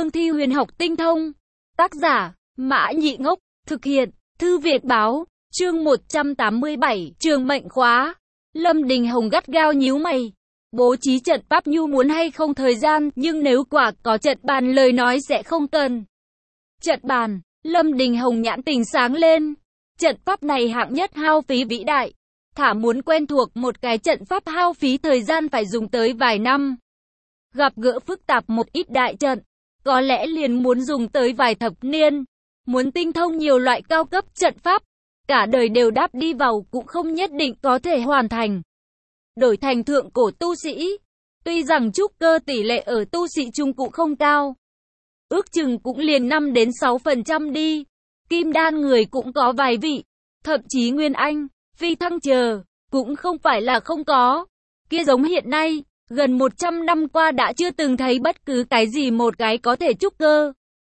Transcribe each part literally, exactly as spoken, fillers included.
cương thi huyền học tinh thông. Tác giả, Mã Nhị Ngốc, thực hiện, Thư Việt Báo, chương một trăm tám mươi bảy, trường mệnh khóa. Lâm Đình Hồng gắt gao nhíu mày. Bố trí trận pháp nhu muốn hay không thời gian, nhưng nếu quả có trận bàn lời nói sẽ không cần. Trận bàn, Lâm Đình Hồng nhãn tình sáng lên. Trận pháp này hạng nhất hao phí vĩ đại. Thả muốn quen thuộc một cái trận pháp hao phí thời gian phải dùng tới vài năm. Gặp gỡ phức tạp một ít đại trận, có lẽ liền muốn dùng tới vài thập niên. Muốn tinh thông nhiều loại cao cấp trận pháp, cả đời đều đáp đi vào cũng không nhất định có thể hoàn thành. Đổi thành thượng cổ tu sĩ, tuy rằng trúc cơ tỷ lệ ở tu sĩ trung cũng không cao, ước chừng cũng liền năm đến sáu phần trăm đi. Kim đan người cũng có vài vị, thậm chí nguyên anh, phi thăng chờ, cũng không phải là không có. Kia giống hiện nay, gần một trăm năm qua đã chưa từng thấy bất cứ cái gì một cái có thể trúc cơ.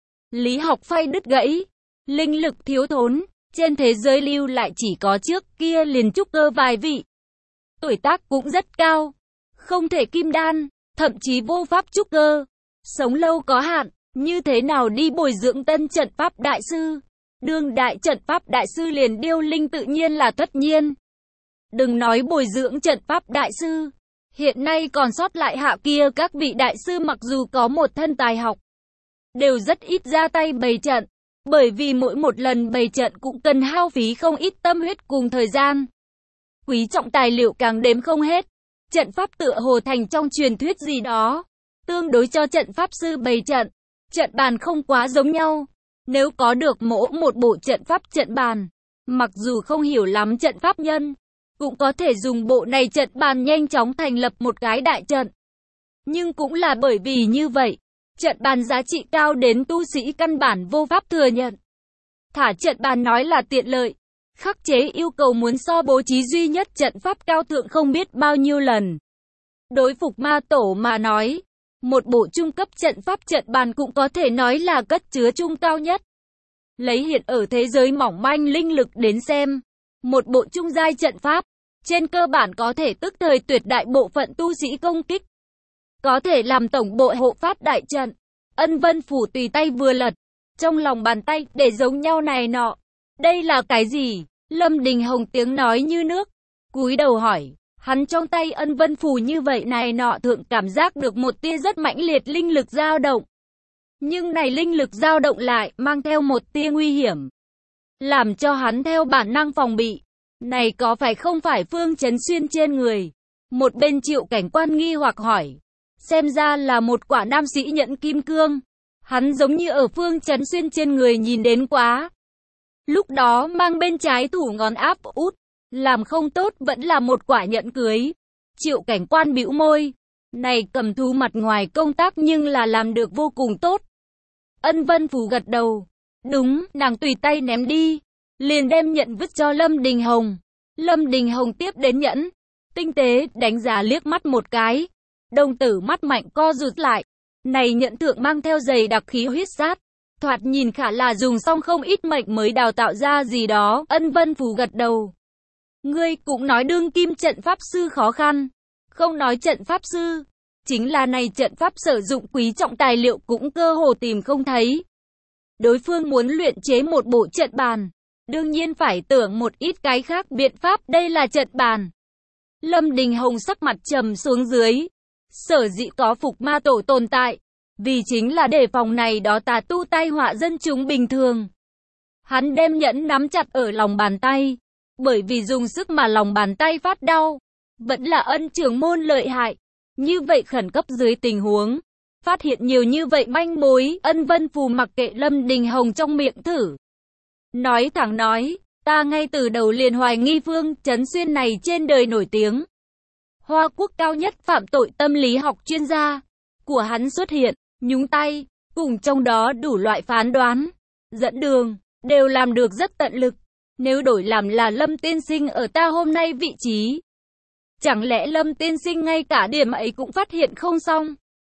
Lý học phai đứt gãy, linh lực thiếu thốn, trên thế giới lưu lại chỉ có trước kia liền trúc cơ vài vị. Tuổi tác cũng rất cao, không thể kim đan, thậm chí vô pháp trúc cơ. Sống lâu có hạn, như thế nào đi bồi dưỡng tân trận pháp đại sư? Đương đại trận pháp đại sư liền điêu linh tự nhiên là tất nhiên. Đừng nói bồi dưỡng trận pháp đại sư, hiện nay còn sót lại hạ kia các vị đại sư mặc dù có một thân tài học, đều rất ít ra tay bày trận, bởi vì mỗi một lần bày trận cũng cần hao phí không ít tâm huyết cùng thời gian. Quý trọng tài liệu càng đếm không hết. Trận pháp tựa hồ thành trong truyền thuyết gì đó, tương đối cho trận pháp sư bày trận. Trận bàn không quá giống nhau. Nếu có được mỗi một bộ trận pháp trận bàn, mặc dù không hiểu lắm trận pháp nhân, cũng có thể dùng bộ này trận bàn nhanh chóng thành lập một cái đại trận. Nhưng cũng là bởi vì như vậy, trận bàn giá trị cao đến tu sĩ căn bản vô pháp thừa nhận. Thả trận bàn nói là tiện lợi, khắc chế yêu cầu muốn so bố trí duy nhất trận pháp cao thượng không biết bao nhiêu lần. Đối phục ma tổ mà nói, một bộ trung cấp trận pháp trận bàn cũng có thể nói là cất chứa trung cao nhất. Lấy hiện ở thế giới mỏng manh linh lực đến xem, một bộ trung giai trận pháp, trên cơ bản có thể tức thời tuyệt đại bộ phận tu sĩ công kích. Có thể làm tổng bộ hộ pháp đại trận. Ân Vân Phủ tùy tay vừa lật, trong lòng bàn tay để giống nhau này nọ. Đây là cái gì? Lâm Đình Hồng tiếng nói như nước, cúi đầu hỏi. Hắn trong tay Ân Vân Phủ như vậy này nọ thượng cảm giác được một tia rất mãnh liệt linh lực dao động. Nhưng này linh lực dao động lại mang theo một tia nguy hiểm, làm cho hắn theo bản năng phòng bị. Này có phải không phải Phương Chấn Xuyên trên người? Một bên Triệu Cảnh Quan nghi hoặc hỏi. Xem ra là một quả nam sĩ nhẫn kim cương. Hắn giống như ở Phương Chấn Xuyên trên người nhìn đến quá. Lúc đó mang bên trái thủ ngón áp út, làm không tốt vẫn là một quả nhẫn cưới. Triệu Cảnh Quan bĩu môi. Này cầm thú mặt ngoài công tác nhưng là làm được vô cùng tốt. Ân Vân Phủ gật đầu. Đúng, nàng tùy tay ném đi, liền đem nhẫn vứt cho Lâm Đình Hồng. Lâm Đình Hồng tiếp đến nhẫn, tinh tế đánh giá liếc mắt một cái. Đồng tử mắt mạnh co rụt lại. Này nhẫn thượng mang theo dày đặc khí huyết sát, thoạt nhìn khả là dùng xong không ít mệnh mới đào tạo ra gì đó. Ân Vân Phủ gật đầu. Ngươi cũng nói đương kim trận pháp sư khó khăn. Không nói trận pháp sư, chính là này trận pháp sử dụng quý trọng tài liệu cũng cơ hồ tìm không thấy. Đối phương muốn luyện chế một bộ trận bàn, đương nhiên phải tưởng một ít cái khác biện pháp. Đây là trận bàn. Lâm Đình Hồng sắc mặt trầm xuống dưới. Sở dĩ có phục ma tổ tồn tại, vì chính là đề phòng này đó tà tu tai họa dân chúng bình thường. Hắn đem nhẫn nắm chặt ở lòng bàn tay, bởi vì dùng sức mà lòng bàn tay phát đau. Vẫn là Ân trưởng môn lợi hại. Như vậy khẩn cấp dưới tình huống, phát hiện nhiều như vậy manh mối, Ân Vân Phù mặc kệ Lâm Đình Hồng trong miệng thử. Nói thẳng nói, ta ngay từ đầu liền hoài nghi Phương Chấn Xuyên này trên đời nổi tiếng. Hoa quốc cao nhất phạm tội tâm lý học chuyên gia của hắn xuất hiện, nhúng tay, cùng trong đó đủ loại phán đoán, dẫn đường, đều làm được rất tận lực. Nếu đổi làm là Lâm tiên sinh ở ta hôm nay vị trí, chẳng lẽ Lâm tiên sinh ngay cả điểm ấy cũng phát hiện không xong?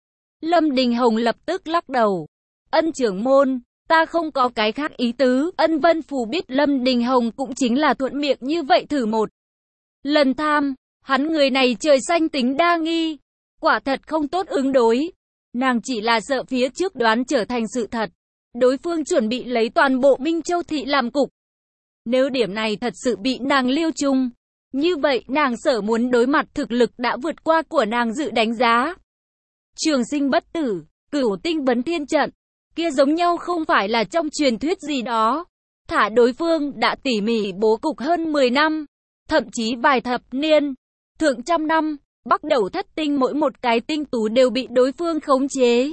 Lâm Đình Hồng lập tức lắc đầu. Ân trưởng môn, ta không có cái khác ý tứ. Ân Vân Phù biết Lâm Đình Hồng cũng chính là thuận miệng như vậy thử một lần tham. Hắn người này trời xanh tính đa nghi, quả thật không tốt ứng đối. Nàng chỉ là sợ phía trước đoán trở thành sự thật. Đối phương chuẩn bị lấy toàn bộ Minh Châu thị làm cục. Nếu điểm này thật sự bị nàng liêu chung, như vậy nàng sợ muốn đối mặt thực lực đã vượt qua của nàng dự đánh giá. Trường sinh bất tử, cửu tinh vấn thiên trận, kia giống nhau không phải là trong truyền thuyết gì đó. Thả đối phương đã tỉ mỉ bố cục hơn mười năm, thậm chí vài thập niên, thượng trăm năm, bắt đầu thất tinh mỗi một cái tinh tú đều bị đối phương khống chế.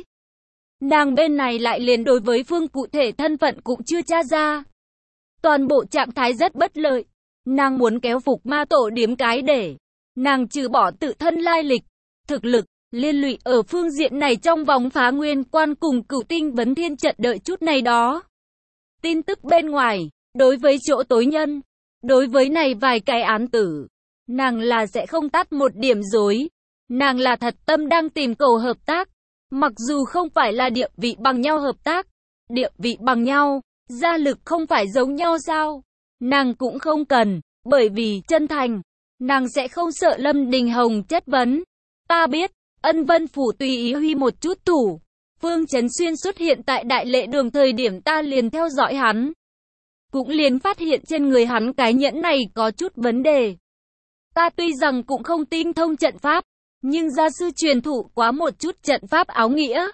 Nàng bên này lại liền đối với phương cụ thể thân phận cũng chưa tra ra. Toàn bộ trạng thái rất bất lợi. Nàng muốn kéo phục ma tổ điếm cái để nàng trừ bỏ tự thân lai lịch, thực lực, liên lụy ở phương diện này trong vòng phá nguyên quan cùng cửu tinh vấn thiên trận đợi chút này đó. Tin tức bên ngoài, đối với chỗ tối nhân, đối với này vài cái án tử, nàng là sẽ không tắt một điểm dối. Nàng là thật tâm đang tìm cầu hợp tác, mặc dù không phải là địa vị bằng nhau hợp tác, địa vị bằng nhau, gia lực không phải giống nhau sao? Nàng cũng không cần, bởi vì chân thành, nàng sẽ không sợ Lâm Đình Hồng chất vấn. Ta biết, Ân Vân Phủ tùy ý huy một chút thủ. Phương Chấn Xuyên xuất hiện tại Đại Lễ Đường thời điểm ta liền theo dõi hắn. Cũng liền phát hiện trên người hắn cái nhẫn này có chút vấn đề. Ta tuy rằng cũng không tinh thông trận pháp, nhưng gia sư truyền thụ quá một chút trận pháp áo nghĩa.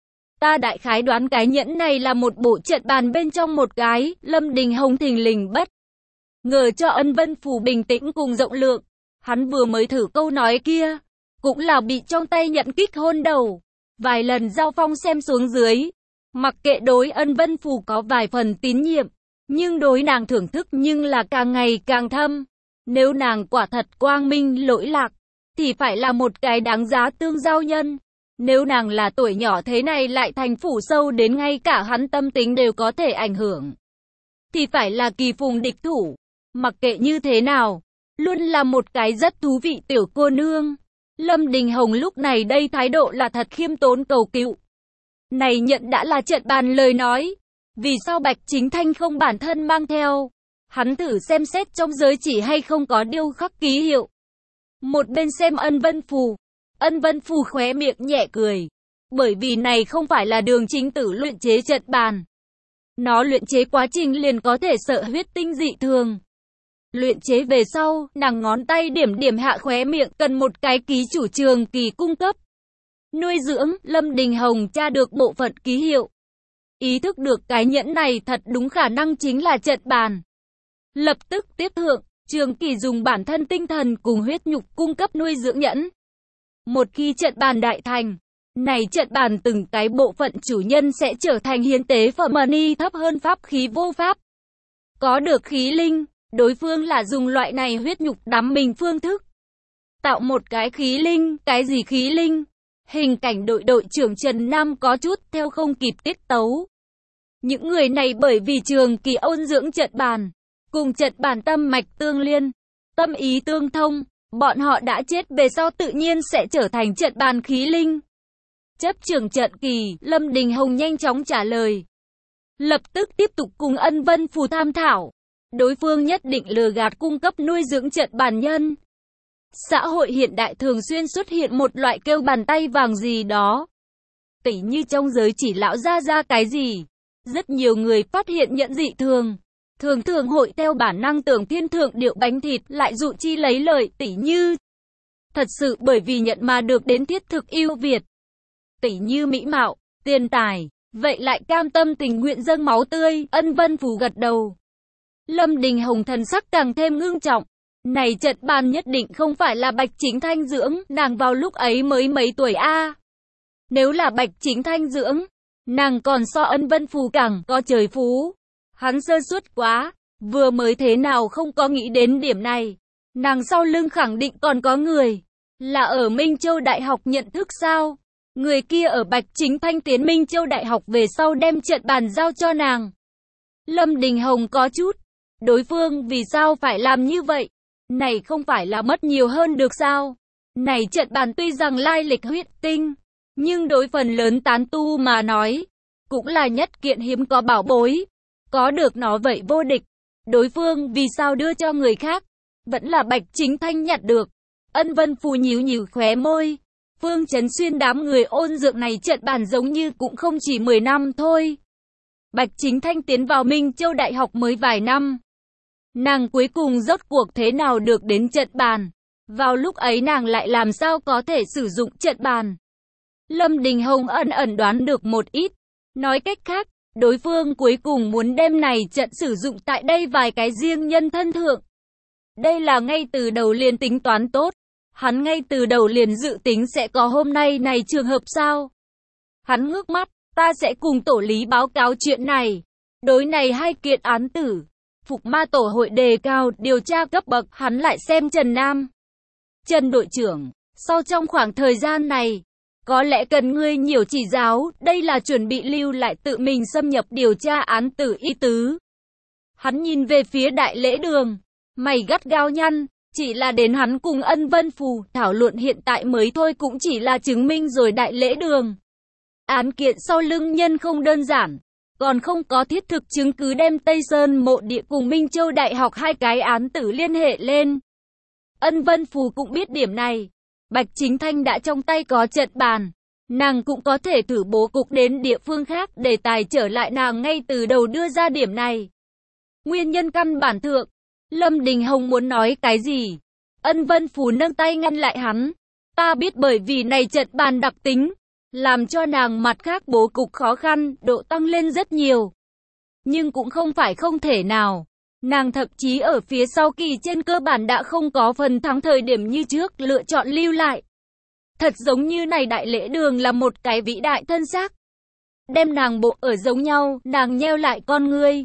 Ta đại khái đoán cái nhẫn này là một bộ trận bàn bên trong một cái. Lâm Đình Hồng thình lình bất ngờ cho Ân Vân Phủ bình tĩnh cùng rộng lượng. Hắn vừa mới thử câu nói kia, cũng là bị trong tay nhận kích hôn đầu. Vài lần giao phong xem xuống dưới, mặc kệ đối Ân Vân Phủ có vài phần tín nhiệm, nhưng đối nàng thưởng thức nhưng là càng ngày càng thâm. Nếu nàng quả thật quang minh lỗi lạc, thì phải là một cái đáng giá tương giao nhân. Nếu nàng là tuổi nhỏ thế này lại thành phủ sâu đến ngay cả hắn tâm tính đều có thể ảnh hưởng, thì phải là kỳ phùng địch thủ. Mặc kệ như thế nào, luôn là một cái rất thú vị tiểu cô nương. Lâm Đình Hồng lúc này đây thái độ là thật khiêm tốn cầu cựu. Này nhận đã là trận bàn lời nói, vì sao Bạch Chính Thanh không bản thân mang theo? Hắn thử xem xét trong giới chỉ hay không có điêu khắc ký hiệu. Một bên xem Ân Vân Phù, Ân Vân Phù khóe miệng nhẹ cười, bởi vì này không phải là đường chính tử luyện chế trận bàn. Nó luyện chế quá trình liền có thể sợ huyết tinh dị thường. Luyện chế về sau, nàng ngón tay điểm điểm hạ khóe miệng cần một cái ký chủ trường kỳ cung cấp. Nuôi dưỡng, Lâm Đình Hồng tra được bộ phận ký hiệu. Ý thức được cái nhẫn này thật đúng khả năng chính là trận bàn. Lập tức tiếp thượng, Trường Kỳ dùng bản thân tinh thần cùng huyết nhục cung cấp nuôi dưỡng nhẫn. Một khi trận bàn đại thành, này trận bàn từng cái bộ phận chủ nhân sẽ trở thành hiến tế phẩm ni thấp hơn pháp khí vô pháp. Có được khí linh, đối phương là dùng loại này huyết nhục đắm mình phương thức. Tạo một cái khí linh, cái gì khí linh? Hình cảnh đội đội trưởng Trần Nam có chút theo không kịp tiết tấu. Những người này bởi vì Trường Kỳ ôn dưỡng trận bàn, cùng trận bàn tâm mạch tương liên, tâm ý tương thông, bọn họ đã chết về sau tự nhiên sẽ trở thành trận bàn khí linh. Chấp trưởng trận Kỳ, Lâm Đình Hồng nhanh chóng trả lời. Lập tức tiếp tục cùng Ân Vân Phù tham thảo. Đối phương nhất định lừa gạt cung cấp nuôi dưỡng trận bàn nhân. Xã hội hiện đại thường xuyên xuất hiện một loại kêu bàn tay vàng gì đó. Tỉ như trong giới chỉ lão ra ra cái gì. Rất nhiều người phát hiện nhận dị thường. Thường thường hội theo bản năng tưởng thiên thượng điệu bánh thịt lại dụ chi lấy lợi tỉ như. Thật sự bởi vì nhận mà được đến thiết thực ưu việt. Tỉ như mỹ mạo, tiền tài, vậy lại cam tâm tình nguyện dâng máu tươi. Ân Vân Phù gật đầu. Lâm Đình Hồng thần sắc càng thêm ngưng trọng. Này trận bàn nhất định không phải là Bạch Chính Thanh dưỡng, nàng vào lúc ấy mới mấy tuổi a. Nếu là Bạch Chính Thanh dưỡng, nàng còn so Ân Vân Phù càng có trời phú. Hắn sơ suất quá, vừa mới thế nào không có nghĩ đến điểm này. Nàng sau lưng khẳng định còn có người, là ở Minh Châu Đại học nhận thức sao? Người kia ở Bạch Chính Thanh tiến Minh Châu Đại học về sau đem trận bàn giao cho nàng. Lâm Đình Hồng có chút, đối phương vì sao phải làm như vậy? Này không phải là mất nhiều hơn được sao? Này trận bàn tuy rằng lai lịch huyết tinh, nhưng đối phần lớn tán tu mà nói, cũng là nhất kiện hiếm có bảo bối. Có được nó vậy vô địch. Đối phương vì sao đưa cho người khác? Vẫn là Bạch Chính Thanh nhặt được. Ân Vân Phù nhíu nhíu khóe môi. Phương Chấn Xuyên đám người ôn dượng này trận bàn giống như cũng không chỉ mười năm thôi. Bạch Chính Thanh tiến vào Minh Châu Đại học mới vài năm. Nàng cuối cùng rốt cuộc thế nào được đến trận bàn. Vào lúc ấy nàng lại làm sao có thể sử dụng trận bàn. Lâm Đình Hồng ẩn ẩn đoán được một ít. Nói cách khác, đối phương cuối cùng muốn đem này trận sử dụng tại đây vài cái riêng nhân thân thượng. Đây là ngay từ đầu liền tính toán tốt. Hắn ngay từ đầu liền dự tính sẽ có hôm nay này trường hợp sao. Hắn ngước mắt, ta sẽ cùng tổ lý báo cáo chuyện này. Đối này hai kiện án tử, Phục Ma tổ hội đề cao điều tra cấp bậc, hắn lại xem Trần Nam. Trần đội trưởng, sau trong khoảng thời gian này, có lẽ cần ngươi nhiều chỉ giáo, đây là chuẩn bị lưu lại tự mình xâm nhập điều tra án tử ý tứ. Hắn nhìn về phía Đại Lễ Đường, mày gắt gao nhăn, chỉ là đến hắn cùng Ân Vân Phù thảo luận hiện tại mới thôi cũng chỉ là chứng minh rồi Đại Lễ Đường. Án kiện sau lưng nhân không đơn giản, còn không có thiết thực chứng cứ đem Tây Sơn Mộ Địa cùng Minh Châu Đại học hai cái án tử liên hệ lên. Ân Vân Phù cũng biết điểm này. Bạch Chính Thanh đã trong tay có trận bàn, nàng cũng có thể thử bố cục đến địa phương khác để tài trở lại nàng ngay từ đầu đưa ra điểm này. Nguyên nhân căn bản thượng, Lâm Đình Hồng muốn nói cái gì? Ân Vân Phù nâng tay ngăn lại hắn. Ta biết bởi vì này trận bàn đặc tính, làm cho nàng mặt khác bố cục khó khăn, độ tăng lên rất nhiều. Nhưng cũng không phải không thể nào. Nàng thậm chí ở phía sau kỳ trên cơ bản đã không có phần thắng thời điểm như trước lựa chọn lưu lại. Thật giống như này Đại Lễ Đường là một cái vĩ đại thân xác. Đem nàng bộ ở giống nhau, nàng nheo lại con ngươi.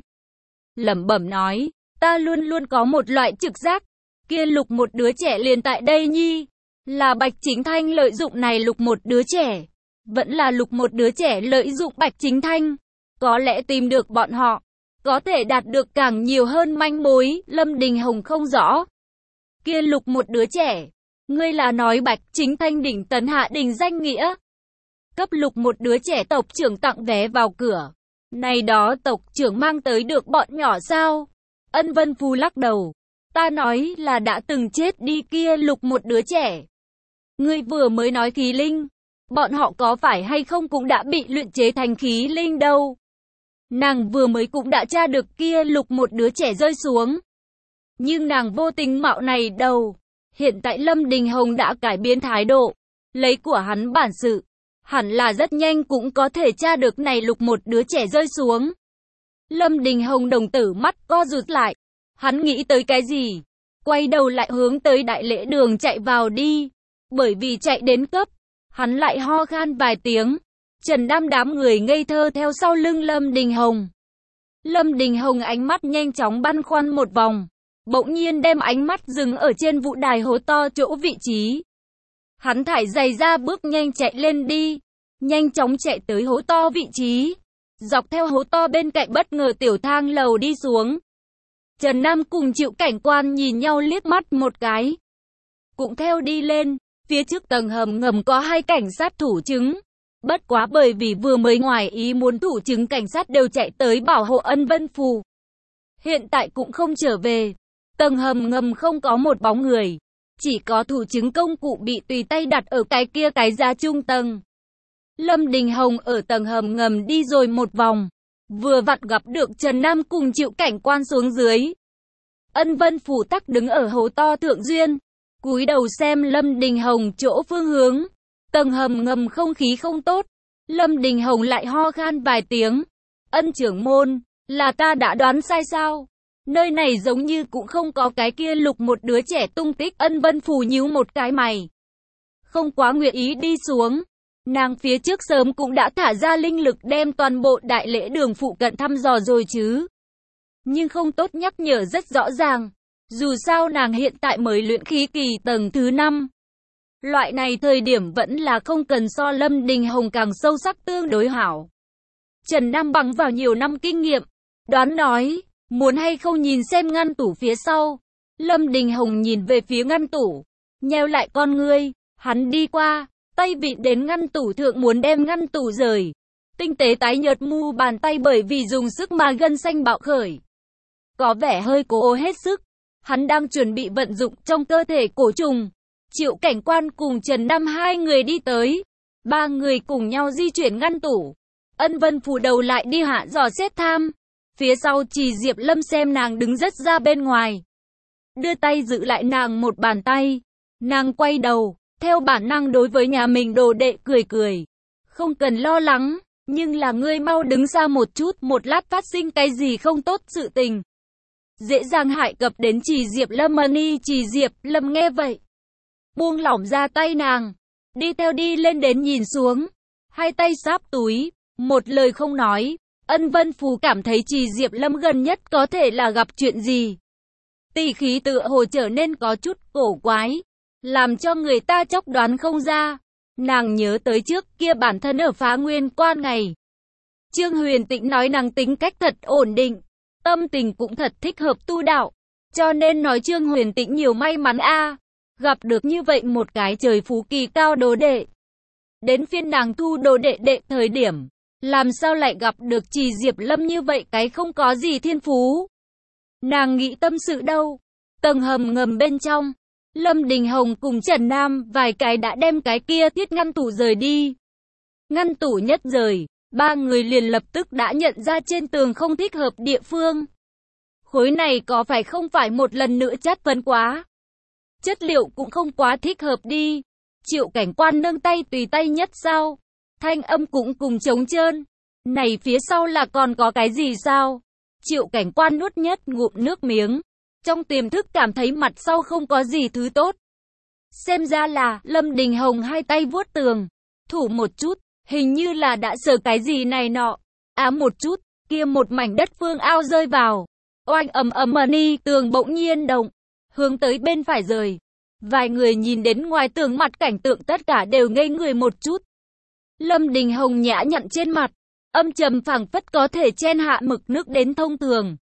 Lẩm bẩm nói, ta luôn luôn có một loại trực giác. Kia lục một đứa trẻ liền tại đây nhi. Là Bạch Chính Thanh lợi dụng này lục một đứa trẻ. Vẫn là lục một đứa trẻ lợi dụng Bạch Chính Thanh. Có lẽ tìm được bọn họ. Có thể đạt được càng nhiều hơn manh mối, Lâm Đình Hồng không rõ. Kia lục một đứa trẻ, ngươi là nói Bạch Chính Thanh đỉnh tấn hạ đình danh nghĩa. Cấp lục một đứa trẻ tộc trưởng tặng vé vào cửa. Này đó tộc trưởng mang tới được bọn nhỏ sao? Ân Vân Phù lắc đầu. Ta nói là đã từng chết đi kia lục một đứa trẻ. Ngươi vừa mới nói khí linh. Bọn họ có phải hay không cũng đã bị luyện chế thành khí linh đâu. Nàng vừa mới cũng đã tra được kia lục một đứa trẻ rơi xuống. Nhưng nàng vô tình mạo này đầu. Hiện tại Lâm Đình Hồng đã cải biến thái độ. Lấy của hắn bản sự. Hẳn là rất nhanh cũng có thể tra được này lục một đứa trẻ rơi xuống. Lâm Đình Hồng đồng tử mắt co rụt lại. Hắn nghĩ tới cái gì? Quay đầu lại hướng tới Đại Lễ Đường chạy vào đi. Bởi vì chạy đến cấp. Hắn lại ho khan vài tiếng. Trần Nam đám người ngây thơ theo sau lưng Lâm Đình Hồng. Lâm Đình Hồng ánh mắt nhanh chóng băn khoăn một vòng. Bỗng nhiên đem ánh mắt dừng ở trên vũ đài hố to chỗ vị trí. Hắn thải giày ra bước nhanh chạy lên đi. Nhanh chóng chạy tới hố to vị trí. Dọc theo hố to bên cạnh bất ngờ tiểu thang lầu đi xuống. Trần Nam cùng Triệu Cảnh Quan nhìn nhau liếc mắt một cái. Cũng theo đi lên. Phía trước tầng hầm ngầm có hai cảnh sát thủ chứng. Bất quá bởi vì vừa mới ngoài ý muốn thủ chứng cảnh sát đều chạy tới bảo hộ Ân Vân Phù. Hiện tại cũng không trở về. Tầng hầm ngầm không có một bóng người. Chỉ có thủ chứng công cụ bị tùy tay đặt ở cái kia cái giá trung tầng. Lâm Đình Hồng ở tầng hầm ngầm đi rồi một vòng. Vừa vặn gặp được Trần Nam cùng Triệu Cảnh Quan xuống dưới. Ân Vân Phù tắc đứng ở hố to thượng duyên. Cúi đầu xem Lâm Đình Hồng chỗ phương hướng. Tầng hầm ngầm không khí không tốt. Lâm Đình Hồng lại ho khan vài tiếng. Ân trưởng môn, là ta đã đoán sai sao? Nơi này giống như cũng không có cái kia lục một đứa trẻ tung tích. Ân Vân Phù nhíu một cái mày. Không quá nguyện ý đi xuống. Nàng phía trước sớm cũng đã thả ra linh lực đem toàn bộ Đại Lễ Đường phụ cận thăm dò rồi chứ. Nhưng không tốt nhắc nhở rất rõ ràng. Dù sao nàng hiện tại mới luyện khí kỳ tầng thứ năm. Loại này thời điểm vẫn là không cần so Lâm Đình Hồng càng sâu sắc tương đối hảo. Trần Nam bằng vào nhiều năm kinh nghiệm. Đoán nói, muốn hay không nhìn xem ngăn tủ phía sau. Lâm Đình Hồng nhìn về phía ngăn tủ. Nheo lại con ngươi, hắn đi qua, tay vịn đến ngăn tủ thượng muốn đem ngăn tủ rời. Tinh tế tái nhợt mu bàn tay bởi vì dùng sức mà gân xanh bạo khởi. Có vẻ hơi cố hết sức. Hắn đang chuẩn bị vận dụng trong cơ thể cổ trùng. Triệu Cảnh Quan cùng Trần Nam hai người đi tới. Ba người cùng nhau di chuyển ngăn tủ. Ân Vân Phù đầu lại đi hạ dò xét tham. Phía sau Trì Diệp Lâm xem nàng đứng rất ra bên ngoài. Đưa tay giữ lại nàng một bàn tay. Nàng quay đầu, theo bản năng đối với nhà mình đồ đệ cười cười. Không cần lo lắng, nhưng là ngươi mau đứng ra một chút, một lát phát sinh cái gì không tốt sự tình. Dễ dàng hại cập đến Trì Diệp Lâm Mani. Trì Diệp Lâm nghe vậy, buông lỏng ra tay nàng, đi theo đi lên đến nhìn xuống, hai tay sáp túi, một lời không nói. Ân Vân Phù cảm thấy Trì Diệp Lâm gần nhất có thể là gặp chuyện gì. Tỷ khí tựa hồ trở nên có chút cổ quái, làm cho người ta chốc đoán không ra. Nàng nhớ tới trước kia bản thân ở Phá Nguyên Quan ngày. Trương Huyền Tĩnh nói nàng tính cách thật ổn định, tâm tình cũng thật thích hợp tu đạo. Cho nên nói Trương Huyền Tĩnh nhiều may mắn a, gặp được như vậy một cái trời phú kỳ cao đồ đệ. Đến phiên nàng thu đồ đệ đệ thời điểm, làm sao lại gặp được Trì Diệp Lâm như vậy cái không có gì thiên phú. Nàng nghĩ tâm sự đâu. Tầng hầm ngầm bên trong, Lâm Đình Hồng cùng Trần Nam vài cái đã đem cái kia thiết ngăn tủ rời đi. Ngăn tủ nhất rời, ba người liền lập tức đã nhận ra trên tường không thích hợp địa phương. Khối này có phải không phải một lần nữa chất vấn quá. Chất liệu cũng không quá thích hợp đi. Triệu Cảnh Quan nâng tay tùy tay nhất sao. Thanh âm cũng cùng trống trơn. Này phía sau là còn có cái gì sao? Triệu Cảnh Quan nuốt nhất ngụm nước miếng. Trong tiềm thức cảm thấy mặt sau không có gì thứ tốt. Xem ra là Lâm Đình Hồng hai tay vuốt tường. Thủ một chút, hình như là đã sờ cái gì này nọ. Á một chút, kia một mảnh đất phương ao rơi vào. Oanh ầm ầm mani, tường bỗng nhiên động. Hướng tới bên phải rời. Vài người nhìn đến ngoài tường mặt cảnh tượng tất cả đều ngây người một chút. Lâm Đình Hồng nhã nhặn trên mặt. Âm trầm phảng phất có thể chen hạ mực nước đến thông tường.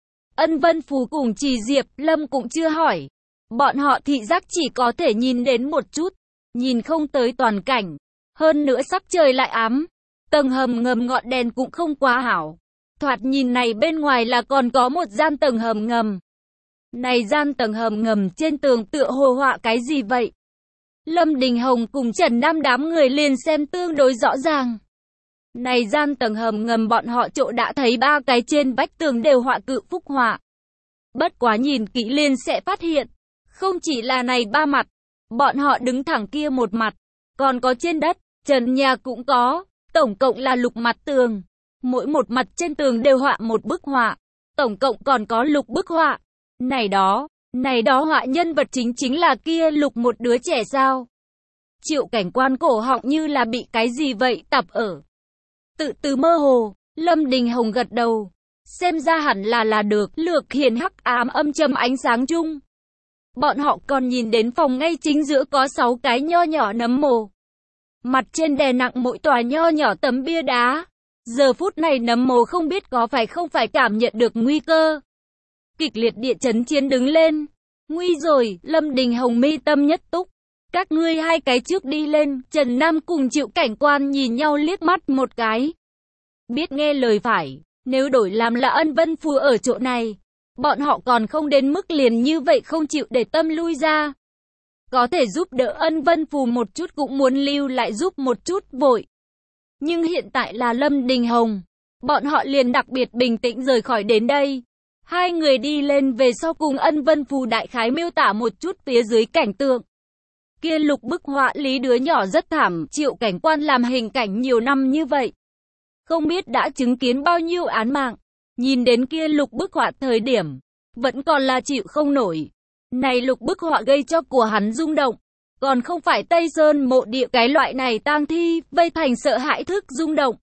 Ân Vân Phù cùng Trì Diệp Lâm cũng chưa hỏi. Bọn họ thị giác chỉ có thể nhìn đến một chút, nhìn không tới toàn cảnh. Hơn nữa sắc trời lại ám, tầng hầm ngầm ngọn đèn cũng không quá hảo. Thoạt nhìn này bên ngoài là còn có một gian tầng hầm ngầm. Này gian tầng hầm ngầm trên tường tựa hồ họa cái gì vậy? Lâm Đình Hồng cùng Trần Nam đám người liền xem tương đối rõ ràng. Này gian tầng hầm ngầm bọn họ chỗ đã thấy ba cái trên vách tường đều họa cự phúc họa. Bất quá nhìn kỹ liền sẽ phát hiện, không chỉ là này ba mặt, bọn họ đứng thẳng kia một mặt, còn có trên đất, trần nhà cũng có, tổng cộng là lục mặt tường. Mỗi một mặt trên tường đều họa một bức họa, tổng cộng còn có lục bức họa. Này đó, này đó họa nhân vật chính chính là kia lục một đứa trẻ sao? Triệu Cảnh Quan cổ họng như là bị cái gì vậy tập ở. Tự từ mơ hồ, Lâm Đình Hồng gật đầu. Xem ra hẳn là là được lược hiền hắc ám âm trầm ánh sáng chung. Bọn họ còn nhìn đến phòng ngay chính giữa có sáu cái nho nhỏ nấm mồ. Mặt trên đè nặng mỗi tòa nho nhỏ tấm bia đá. Giờ phút này nấm mồ không biết có phải không phải cảm nhận được nguy cơ. Kịch liệt địa chấn chiến đứng lên. Nguy rồi, Lâm Đình Hồng mi tâm nhất túc. Các ngươi hai cái trước đi lên. Trần Nam cùng Triệu Cảnh Quan nhìn nhau liếc mắt một cái. Biết nghe lời phải, nếu đổi làm là Ân Vân Phù ở chỗ này, bọn họ còn không đến mức liền như vậy không chịu để tâm lui ra. Có thể giúp đỡ Ân Vân Phù một chút cũng muốn lưu lại giúp một chút vội. Nhưng hiện tại là Lâm Đình Hồng, bọn họ liền đặc biệt bình tĩnh rời khỏi đến đây. Hai người đi lên về sau cùng Ân Vân Phù đại khái miêu tả một chút phía dưới cảnh tượng. Kia lục bức họa lý đứa nhỏ rất thảm, Triệu Cảnh Quan làm hình cảnh nhiều năm như vậy. Không biết đã chứng kiến bao nhiêu án mạng, nhìn đến kia lục bức họa thời điểm, vẫn còn là chịu không nổi. Này lục bức họa gây cho của hắn rung động, còn không phải Tây Sơn mộ địa cái loại này tang thi, vây thành sợ hãi thức rung động,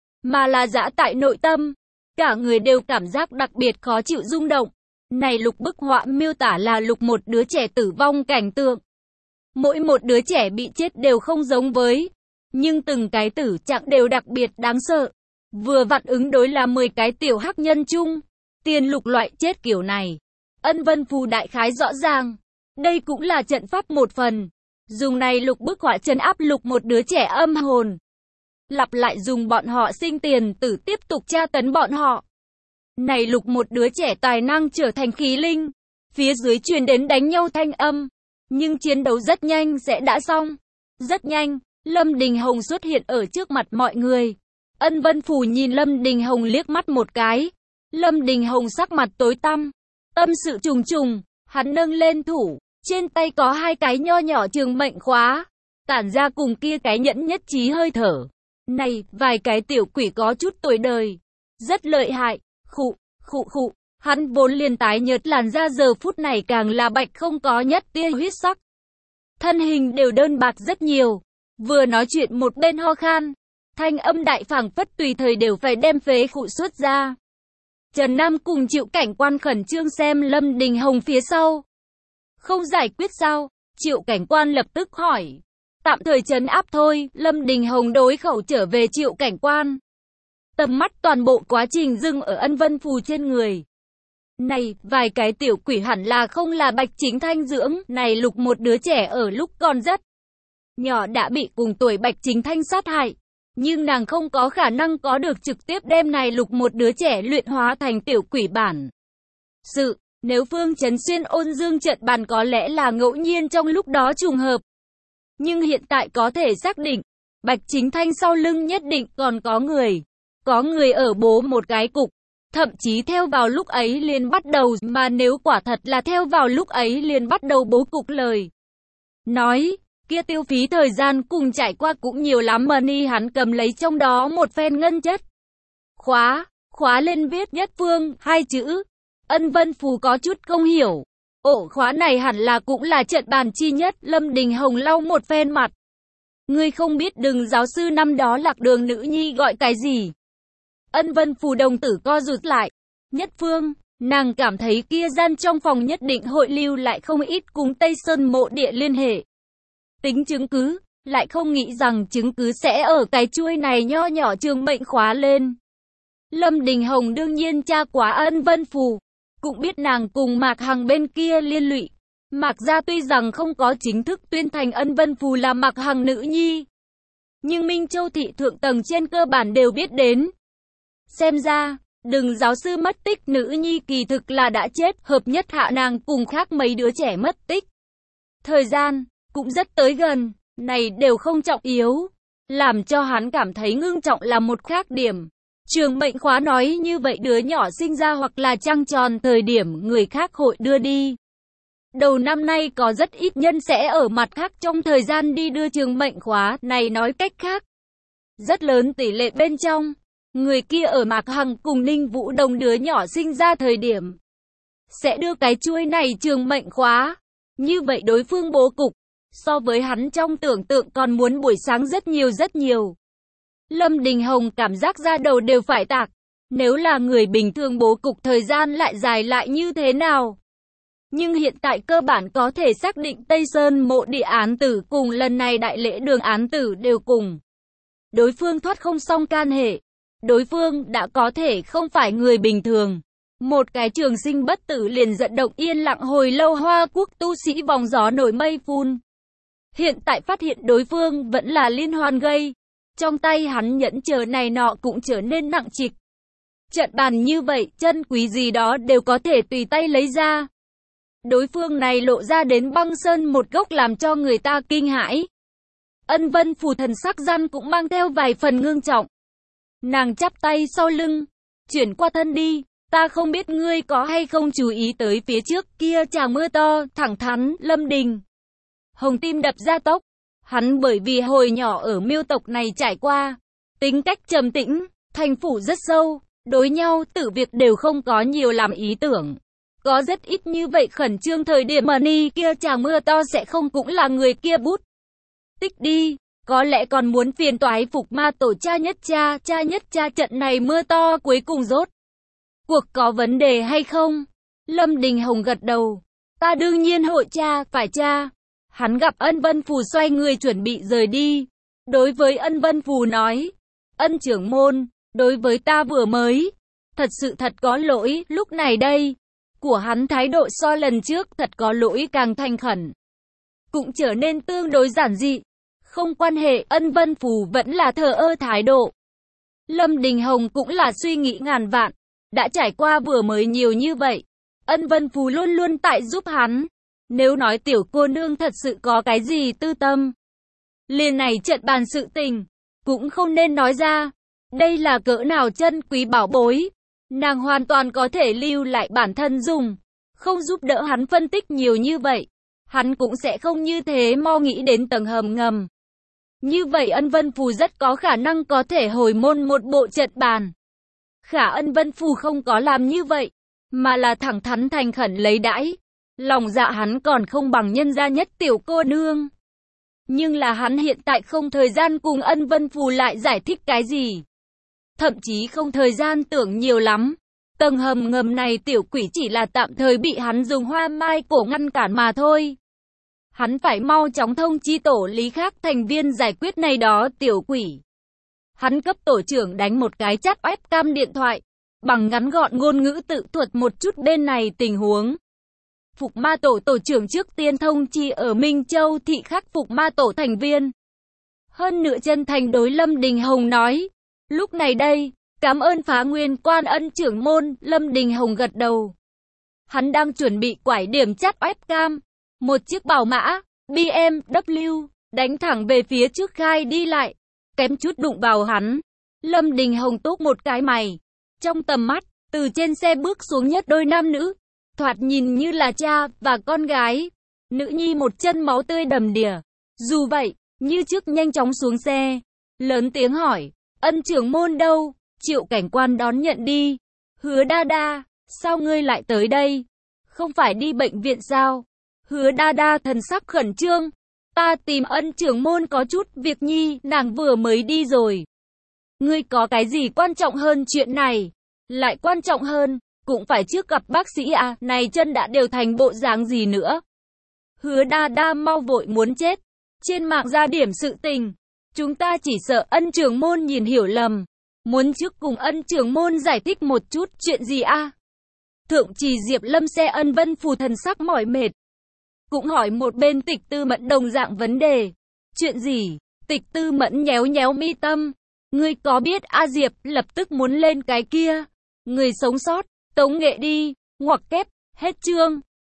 mà là dã tại nội tâm, cả người đều cảm giác đặc biệt khó chịu rung động. Này lục bức họa miêu tả là lục một đứa trẻ tử vong cảnh tượng. Mỗi một đứa trẻ bị chết đều không giống với, nhưng từng cái tử trạng đều đặc biệt đáng sợ. Vừa vặn ứng đối là mười cái tiểu hắc nhân chung. Tiền lục loại chết kiểu này, Ân Vân Phù đại khái rõ ràng. Đây cũng là trận pháp một phần. Dùng này lục bức họa trấn áp lục một đứa trẻ âm hồn. Lặp lại dùng bọn họ sinh tiền tử tiếp tục tra tấn bọn họ. Này lục một đứa trẻ tài năng trở thành khí linh. Phía dưới truyền đến đánh nhau thanh âm. Nhưng chiến đấu rất nhanh sẽ đã xong. Rất nhanh, Lâm Đình Hồng xuất hiện ở trước mặt mọi người. Ân Vân Phù nhìn Lâm Đình Hồng liếc mắt một cái. Lâm Đình Hồng sắc mặt tối tăm, tâm sự trùng trùng, hắn nâng lên thủ, trên tay có hai cái nho nhỏ trường mệnh khóa, tản ra cùng kia cái nhẫn nhất trí hơi thở. Này, vài cái tiểu quỷ có chút tuổi đời, rất lợi hại, khụ, khụ khụ, hắn vốn liền tái nhợt làn da giờ phút này càng là bạch không có nhất tia huyết sắc. Thân hình đều đơn bạc rất nhiều, vừa nói chuyện một bên ho khan, thanh âm đại phảng phất tùy thời đều phải đem phế khụ xuất ra. Trần Nam cùng Triệu Cảnh Quan khẩn trương xem Lâm Đình Hồng phía sau. Không giải quyết sao? Triệu Cảnh Quan lập tức hỏi. Tạm thời trấn áp thôi, Lâm Đình Hồng đối khẩu trở về Triệu Cảnh Quan. Tầm mắt toàn bộ quá trình dừng ở Ân Vân Phù trên người. Này, vài cái tiểu quỷ hẳn là không là Bạch Chính Thanh dưỡng, này Lục một đứa trẻ ở lúc còn rất nhỏ đã bị cùng tuổi Bạch Chính Thanh sát hại. Nhưng nàng không có khả năng có được trực tiếp đem này Lục một đứa trẻ luyện hóa thành tiểu quỷ bản. Sự, nếu Phương Chấn Xuyên ôn dương trận bàn có lẽ là ngẫu nhiên trong lúc đó trùng hợp. Nhưng hiện tại có thể xác định, Bạch Chính Thanh sau lưng nhất định còn có người. Có người ở bố một cái cục. Thậm chí theo vào lúc ấy liền bắt đầu, mà nếu quả thật là theo vào lúc ấy liền bắt đầu bố cục lời nói, kia tiêu phí thời gian cùng trải qua cũng nhiều lắm. Money hắn cầm lấy trong đó một phen ngân chất. Khóa, khóa lên viết Nhất Phương, hai chữ. Ân Vân Phù có chút không hiểu. Ổ khóa này hẳn là cũng là trận bàn chi nhất. Lâm Đình Hồng lau một phen mặt. Ngươi không biết Đừng giáo sư năm đó Lạc Đường nữ nhi gọi cái gì? Ân Vân Phù đồng tử co rụt lại. Nhất Phương, nàng cảm thấy kia gian trong phòng nhất định hội lưu lại không ít cùng Tây Sơn mộ địa liên hệ. Tính chứng cứ, lại không nghĩ rằng chứng cứ sẽ ở cái chuôi này nho nhỏ trường mệnh khóa lên. Lâm Đình Hồng đương nhiên tra quá Ân Vân Phù, cũng biết nàng cùng Mạc Hằng bên kia liên lụy. Mạc gia tuy rằng không có chính thức tuyên thành Ân Vân Phù là Mạc Hằng nữ nhi, nhưng Minh Châu thị thượng tầng trên cơ bản đều biết đến. Xem ra, Đừng giáo sư mất tích nữ nhi kỳ thực là đã chết, hợp nhất hạ nàng cùng khác mấy đứa trẻ mất tích. Thời gian cũng rất tới gần, này đều không trọng yếu, làm cho hắn cảm thấy ngưng trọng là một khác điểm. Trường mệnh khóa nói như vậy đứa nhỏ sinh ra hoặc là trăng tròn thời điểm người khác hội đưa đi. Đầu năm nay có rất ít nhân sẽ ở mặt khác trong thời gian đi đưa trường mệnh khóa, này nói cách khác. Rất lớn tỷ lệ bên trong, người kia ở Mạc Hằng cùng Ninh Vũ Đồng đứa nhỏ sinh ra thời điểm sẽ đưa cái chuôi này trường mệnh khóa. Như vậy đối phương bố cục, so với hắn trong tưởng tượng còn muốn buổi sáng rất nhiều rất nhiều. Lâm Đình Hồng cảm giác ra đầu đều phải tạc. Nếu là người bình thường bố cục thời gian lại dài lại như thế nào? Nhưng hiện tại cơ bản có thể xác định Tây Sơn mộ địa án tử cùng lần này đại lễ đường án tử đều cùng đối phương thoát không xong can hệ. Đối phương đã có thể không phải người bình thường. Một cái trường sinh bất tử liền dẫn động yên lặng hồi lâu Hoa Quốc tu sĩ vòng gió nổi mây phun. Hiện tại phát hiện đối phương vẫn là liên hoàn gây. Trong tay hắn nhẫn chờ này nọ cũng trở nên nặng trịch. Trận bàn như vậy, chân quý gì đó đều có thể tùy tay lấy ra. Đối phương này lộ ra đến băng sơn một gốc làm cho người ta kinh hãi. Ân Vân Phù thần sắc răn cũng mang theo vài phần ngưng trọng. Nàng chắp tay sau lưng, chuyển qua thân đi. Ta không biết ngươi có hay không chú ý tới phía trước kia tràng mưa to, thẳng thắn, Lâm Đình Hồng tim đập ra tốc. Hắn bởi vì hồi nhỏ ở Miêu tộc này trải qua, tính cách trầm tĩnh, thành phủ rất sâu, đối nhau tử việc đều không có nhiều làm ý tưởng. Có rất ít như vậy khẩn trương thời điểm mà ni kia tràng mưa to sẽ không cũng là người kia bút tích đi. Có lẽ còn muốn phiền toái phục ma tổ cha nhất cha, cha nhất cha trận này mưa to cuối cùng rốt cuộc có vấn đề hay không? Lâm Đình Hồng gật đầu. Ta đương nhiên hội cha, phải cha. Hắn gặp Ân Vân Phù xoay người chuẩn bị rời đi. Đối với Ân Vân Phù nói, Ân trưởng môn, đối với ta vừa mới, thật sự thật có lỗi, lúc này đây, của hắn thái độ so lần trước thật có lỗi càng thành khẩn. Cũng trở nên tương đối giản dị. Không quan hệ, Ân Vân Phù vẫn là thờ ơ thái độ. Lâm Đình Hồng cũng là suy nghĩ ngàn vạn. Đã trải qua vừa mới nhiều như vậy, Ân Vân Phù luôn luôn tại giúp hắn. Nếu nói tiểu cô nương thật sự có cái gì tư tâm, liền này trận bàn sự tình, cũng không nên nói ra. Đây là cỡ nào chân quý bảo bối, nàng hoàn toàn có thể lưu lại bản thân dùng, không giúp đỡ hắn phân tích nhiều như vậy. Hắn cũng sẽ không như thế mo nghĩ đến tầng hầm ngầm. Như vậy Ân Vân Phù rất có khả năng có thể hồi môn một bộ trận bàn. Khả Ân Vân Phù không có làm như vậy, mà là thẳng thắn thành khẩn lấy đãi. Lòng dạ hắn còn không bằng nhân gia nhất tiểu cô nương. Nhưng là hắn hiện tại không thời gian cùng Ân Vân Phù lại giải thích cái gì. Thậm chí không thời gian tưởng nhiều lắm. Tầng hầm ngầm này tiểu quỷ chỉ là tạm thời bị hắn dùng hoa mai cổ ngăn cản mà thôi. Hắn phải mau chóng thông chi tổ lý khác thành viên giải quyết này đó tiểu quỷ. Hắn cấp tổ trưởng đánh một cái chat webcam điện thoại, bằng ngắn gọn ngôn ngữ tự thuật một chút bên này tình huống. Phục ma tổ tổ trưởng trước tiên thông chi ở Minh Châu thị khắc phục ma tổ thành viên. Hơn nữa chân thành đối Lâm Đình Hồng nói. Lúc này đây, cảm ơn Phá Nguyên Quan Ân trưởng môn, Lâm Đình Hồng gật đầu. Hắn đang chuẩn bị quải điểm chat webcam. Một chiếc bảo mã, bê em vê, đánh thẳng về phía trước khai đi lại. Kém chút đụng vào hắn. Lâm Đình Hồng túc một cái mày. Trong tầm mắt, từ trên xe bước xuống nhất đôi nam nữ. Thoạt nhìn như là cha và con gái. Nữ nhi một chân máu tươi đầm đìa. Dù vậy, như trước nhanh chóng xuống xe. Lớn tiếng hỏi, Ân trưởng môn đâu? Triệu cảnh quan đón nhận đi. Hứa đa đa, sao ngươi lại tới đây? Không phải đi bệnh viện sao? Hứa đa đa thần sắc khẩn trương. Ta tìm Ân trưởng môn có chút việc nhi, nàng vừa mới đi rồi. Ngươi có cái gì quan trọng hơn chuyện này? Lại quan trọng hơn, cũng phải trước gặp bác sĩ à, này chân đã đều thành bộ dáng gì nữa? Hứa đa đa mau vội muốn chết. Trên mạng ra điểm sự tình. Chúng ta chỉ sợ Ân trưởng môn nhìn hiểu lầm. Muốn trước cùng Ân trưởng môn giải thích một chút chuyện gì a? À? Thượng trì Diệp Lâm xe Ân Vân Phù thần sắc mỏi mệt. Cũng hỏi một bên Tịch Tư Mẫn đồng dạng vấn đề. Chuyện gì? Tịch Tư Mẫn nhéo nhéo mi tâm. Ngươi có biết A Diệp lập tức muốn lên cái kia? Người sống sót, tống nghệ đi, ngoặc kép, hết chương.